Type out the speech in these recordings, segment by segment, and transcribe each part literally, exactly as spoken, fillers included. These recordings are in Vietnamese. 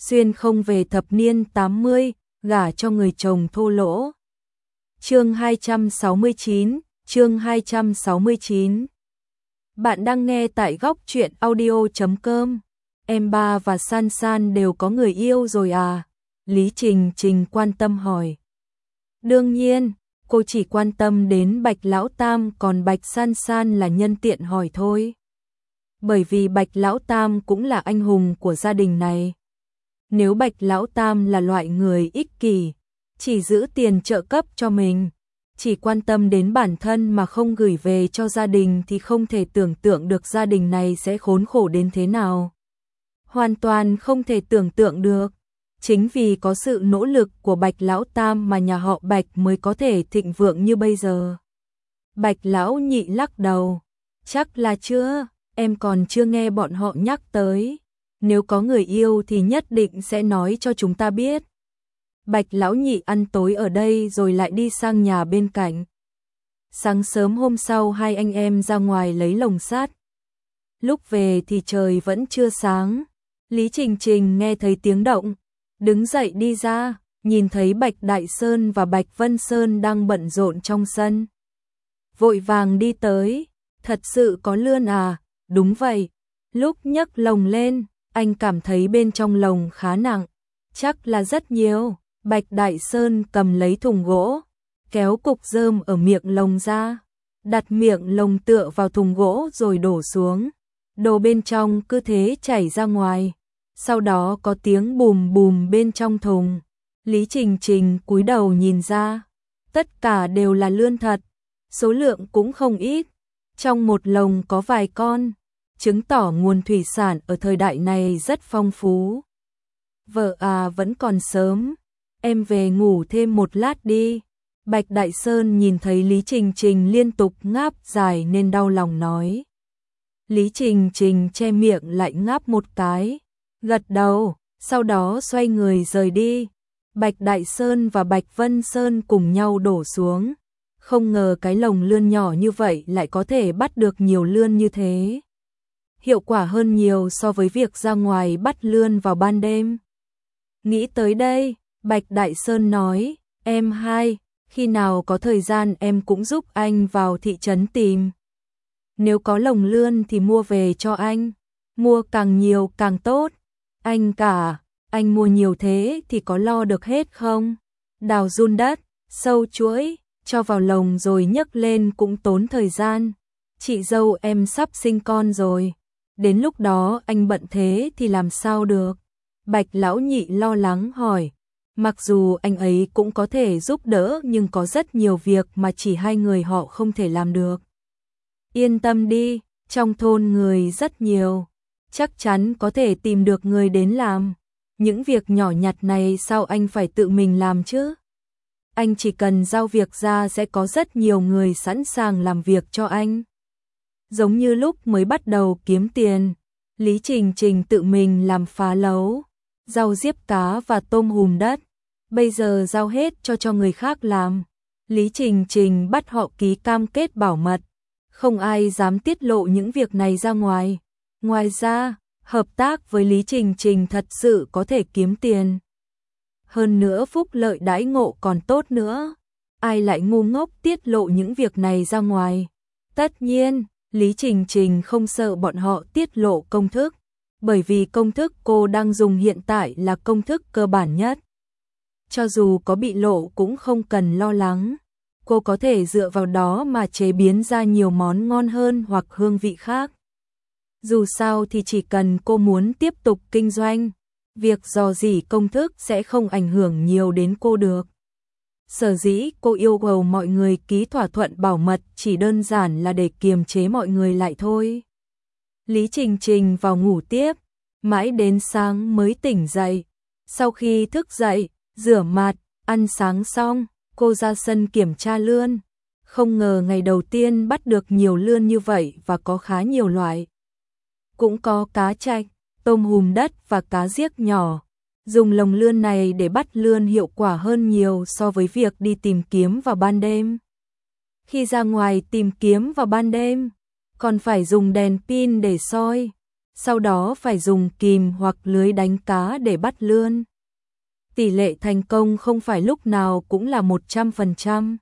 xuyên không về thập niên tám mươi, gả cho người chồng thô lỗ. Chương hai trăm sáu mươi chín, chương hai trăm sáu mươi chín. Bạn đang nghe tại góc truyện audio chấm com. Em ba và San San đều có người yêu rồi à? Lý Trình Trình quan tâm hỏi. Đương nhiên, cô chỉ quan tâm đến Bạch Lão Tam, còn Bạch San San là nhân tiện hỏi thôi. Bởi vì Bạch Lão Tam cũng là anh hùng của gia đình này. Nếu Bạch Lão Tam là loại người ích kỷ, chỉ giữ tiền trợ cấp cho mình, chỉ quan tâm đến bản thân mà không gửi về cho gia đình thì không thể tưởng tượng được gia đình này sẽ khốn khổ đến thế nào. Hoàn toàn không thể tưởng tượng được. Chính vì có sự nỗ lực của Bạch Lão Tam mà nhà họ Bạch mới có thể thịnh vượng như bây giờ. Bạch Lão Nhị lắc đầu. Chắc là chưa, em còn chưa nghe bọn họ nhắc tới. Nếu có người yêu thì nhất định sẽ nói cho chúng ta biết. Bạch Lão Nhị ăn tối ở đây rồi lại đi sang nhà bên cạnh. Sáng sớm hôm sau hai anh em ra ngoài lấy lồng sắt. Lúc về thì trời vẫn chưa sáng. Lý Trình Trình nghe thấy tiếng động, đứng dậy đi ra, nhìn thấy Bạch Đại Sơn và Bạch Vân Sơn đang bận rộn trong sân. Vội vàng đi tới, thật sự có lươn à? Đúng vậy. Lúc nhấc lồng lên, anh cảm thấy bên trong lồng khá nặng, chắc là rất nhiều. Bạch Đại Sơn cầm lấy thùng gỗ, kéo cục rơm ở miệng lồng ra, đặt miệng lồng tựa vào thùng gỗ rồi đổ xuống. Đồ bên trong cứ thế chảy ra ngoài. Sau đó có tiếng bùm bùm bên trong thùng. Lý Trình Trình cúi đầu nhìn ra, tất cả đều là lươn thật, số lượng cũng không ít. Trong một lồng có vài con, chứng tỏ nguồn thủy sản ở thời đại này rất phong phú. Vợ à, vẫn còn sớm, em về ngủ thêm một lát đi. Bạch Đại Sơn nhìn thấy Lý Trình Trình liên tục ngáp dài nên đau lòng nói. Lý Trình Trình che miệng lại ngáp một cái, gật đầu, sau đó xoay người rời đi. Bạch Đại Sơn và Bạch Vân Sơn cùng nhau đổ xuống. Không ngờ cái lồng lươn nhỏ như vậy lại có thể bắt được nhiều lươn như thế. Hiệu quả hơn nhiều so với việc ra ngoài bắt lươn vào ban đêm. Nghĩ tới đây, Bạch Đại Sơn nói, em hai, khi nào có thời gian em cũng giúp anh vào thị trấn tìm. Nếu có lồng lươn thì mua về cho anh, mua càng nhiều càng tốt. Anh cả, anh mua nhiều thế thì có lo được hết không? Đào giun đất, sâu chuỗi, cho vào lồng rồi nhấc lên cũng tốn thời gian. Chị dâu em sắp sinh con rồi, đến lúc đó anh bận thế thì làm sao được? Bạch Lão Nhị lo lắng hỏi. Mặc dù anh ấy cũng có thể giúp đỡ nhưng có rất nhiều việc mà chỉ hai người họ không thể làm được. Yên tâm đi, trong thôn người rất nhiều, chắc chắn có thể tìm được người đến làm. Những việc nhỏ nhặt này sao anh phải tự mình làm chứ? Anh chỉ cần giao việc ra sẽ có rất nhiều người sẵn sàng làm việc cho anh. Giống như lúc mới bắt đầu kiếm tiền, Lý Trình Trình tự mình làm phá lấu, rau diếp cá và tôm hùm đất. Bây giờ giao hết cho cho người khác làm. Lý Trình Trình bắt họ ký cam kết bảo mật, không ai dám tiết lộ những việc này ra ngoài. Ngoài ra, hợp tác với Lý Trình Trình thật sự có thể kiếm tiền. Hơn nữa phúc lợi đãi ngộ còn tốt nữa. Ai lại ngu ngốc tiết lộ những việc này ra ngoài? Tất nhiên, Lý Trình Trình không sợ bọn họ tiết lộ công thức, bởi vì công thức cô đang dùng hiện tại là công thức cơ bản nhất. Cho dù có bị lộ cũng không cần lo lắng. Cô có thể dựa vào đó mà chế biến ra nhiều món ngon hơn hoặc hương vị khác. Dù sao thì chỉ cần cô muốn tiếp tục kinh doanh, việc dò dỉ công thức sẽ không ảnh hưởng nhiều đến cô được. Sở dĩ cô yêu cầu mọi người ký thỏa thuận bảo mật chỉ đơn giản là để kiềm chế mọi người lại thôi. Lý Trình Trình vào ngủ tiếp, mãi đến sáng mới tỉnh dậy. Sau khi thức dậy, rửa mặt, ăn sáng xong, cô ra sân kiểm tra lươn. Không ngờ ngày đầu tiên bắt được nhiều lươn như vậy và có khá nhiều loại. Cũng có cá trạch, tôm hùm đất và cá giếc nhỏ. Dùng lồng lươn này để bắt lươn hiệu quả hơn nhiều so với việc đi tìm kiếm vào ban đêm. Khi ra ngoài tìm kiếm vào ban đêm, còn phải dùng đèn pin để soi. sau đó phải dùng kìm hoặc lưới đánh cá để bắt lươn. Tỷ lệ thành công không phải lúc nào cũng là một trăm phần trăm.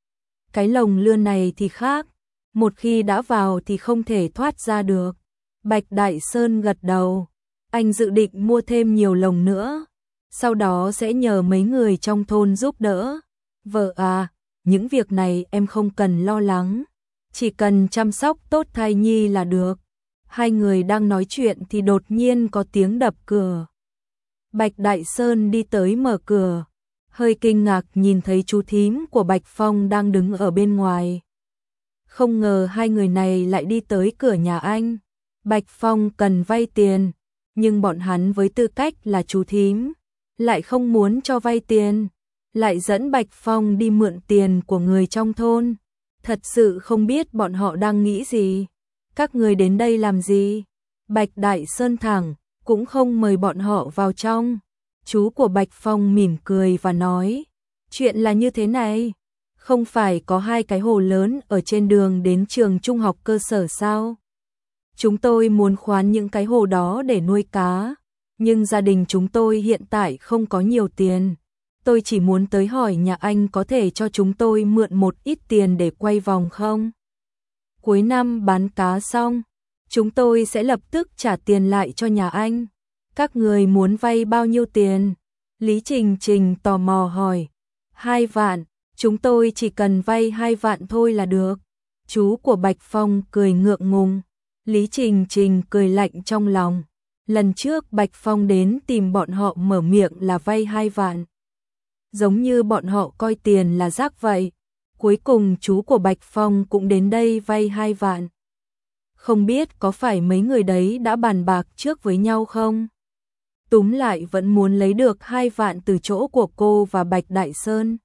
Cái lồng lươn này thì khác, một khi đã vào thì không thể thoát ra được. Bạch Đại Sơn gật đầu, anh dự định mua thêm nhiều lồng nữa, sau đó sẽ nhờ mấy người trong thôn giúp đỡ. Vợ à, những việc này em không cần lo lắng, chỉ cần chăm sóc tốt thai nhi là được. Hai người đang nói chuyện thì đột nhiên có tiếng đập cửa. Bạch Đại Sơn đi tới mở cửa, hơi kinh ngạc nhìn thấy chú thím của Bạch Phong đang đứng ở bên ngoài. Không ngờ hai người này lại đi tới cửa nhà anh. Bạch Phong cần vay tiền, nhưng bọn hắn với tư cách là chú thím, lại không muốn cho vay tiền, lại dẫn Bạch Phong đi mượn tiền của người trong thôn. Thật sự không biết bọn họ đang nghĩ gì. Các người đến đây làm gì? Bạch Đại Sơn thẳng, cũng không mời bọn họ vào trong. Chú của Bạch Phong mỉm cười và nói, chuyện là như thế này, không phải có hai cái hồ lớn ở trên đường đến trường trung học cơ sở sao? Chúng tôi muốn khoán những cái hồ đó để nuôi cá, nhưng gia đình chúng tôi hiện tại không có nhiều tiền. Tôi chỉ muốn tới hỏi nhà anh có thể cho chúng tôi mượn một ít tiền để quay vòng không? Cuối năm bán cá xong, chúng tôi sẽ lập tức trả tiền lại cho nhà anh. Các người muốn vay bao nhiêu tiền? Lý Trình Trình tò mò hỏi. Hai vạn, chúng tôi chỉ cần vay hai vạn thôi là được. Chú của Bạch Phong cười ngượng ngùng. Lý Trình Trình cười lạnh trong lòng. Lần trước Bạch Phong đến tìm bọn họ mở miệng là vay hai vạn. Giống như bọn họ coi tiền là rác vậy. Cuối cùng chú của Bạch Phong cũng đến đây vay hai vạn. Không biết có phải mấy người đấy đã bàn bạc trước với nhau không? Túm lại vẫn muốn lấy được hai vạn từ chỗ của cô và Bạch Đại Sơn.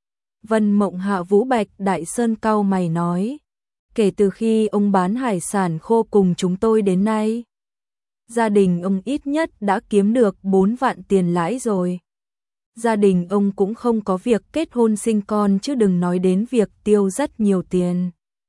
Vân Mộng Hạ Vũ Bạch Đại Sơn cau mày nói, kể từ khi ông bán hải sản khô cùng chúng tôi đến nay, gia đình ông ít nhất đã kiếm được bốn vạn tiền lãi rồi. Gia đình ông cũng không có việc kết hôn sinh con chứ đừng nói đến việc tiêu rất nhiều tiền.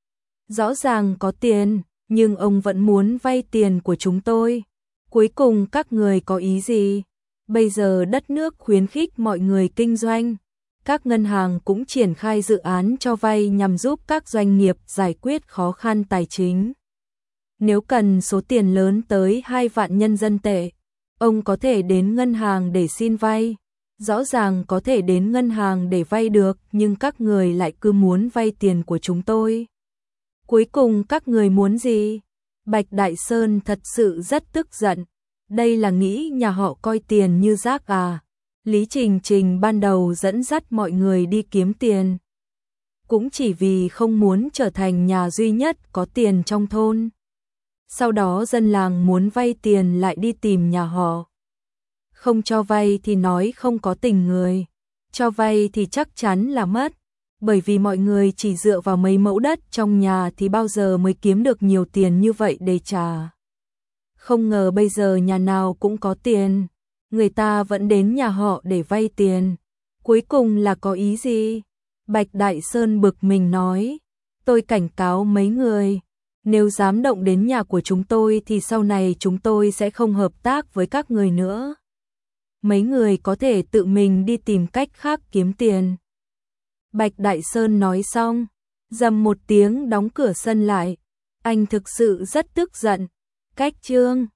Rõ ràng có tiền, nhưng ông vẫn muốn vay tiền của chúng tôi. Cuối cùng các người có ý gì? Bây giờ đất nước khuyến khích mọi người kinh doanh. Các ngân hàng cũng triển khai dự án cho vay nhằm giúp các doanh nghiệp giải quyết khó khăn tài chính. Nếu cần số tiền lớn tới hai vạn nhân dân tệ, ông có thể đến ngân hàng để xin vay. Rõ ràng có thể đến ngân hàng để vay được, nhưng các người lại cứ muốn vay tiền của chúng tôi. Cuối cùng các người muốn gì? Bạch Đại Sơn thật sự rất tức giận. Đây là nghĩ nhà họ coi tiền như rác à? Lý Trình Trình ban đầu dẫn dắt mọi người đi kiếm tiền, cũng chỉ vì không muốn trở thành nhà duy nhất có tiền trong thôn. Sau đó dân làng muốn vay tiền lại đi tìm nhà họ. Không cho vay thì nói không có tình người, cho vay thì chắc chắn là mất. Bởi vì mọi người chỉ dựa vào mấy mẫu đất trong nhà thì bao giờ mới kiếm được nhiều tiền như vậy để trả. Không ngờ bây giờ nhà nào cũng có tiền, người ta vẫn đến nhà họ để vay tiền. Cuối cùng là có ý gì? Bạch Đại Sơn bực mình nói, tôi cảnh cáo mấy người, nếu dám động đến nhà của chúng tôi thì sau này chúng tôi sẽ không hợp tác với các người nữa. Mấy người có thể tự mình đi tìm cách khác kiếm tiền. Bạch Đại Sơn nói xong, rầm một tiếng đóng cửa sân lại. Anh thực sự rất tức giận. Cách chương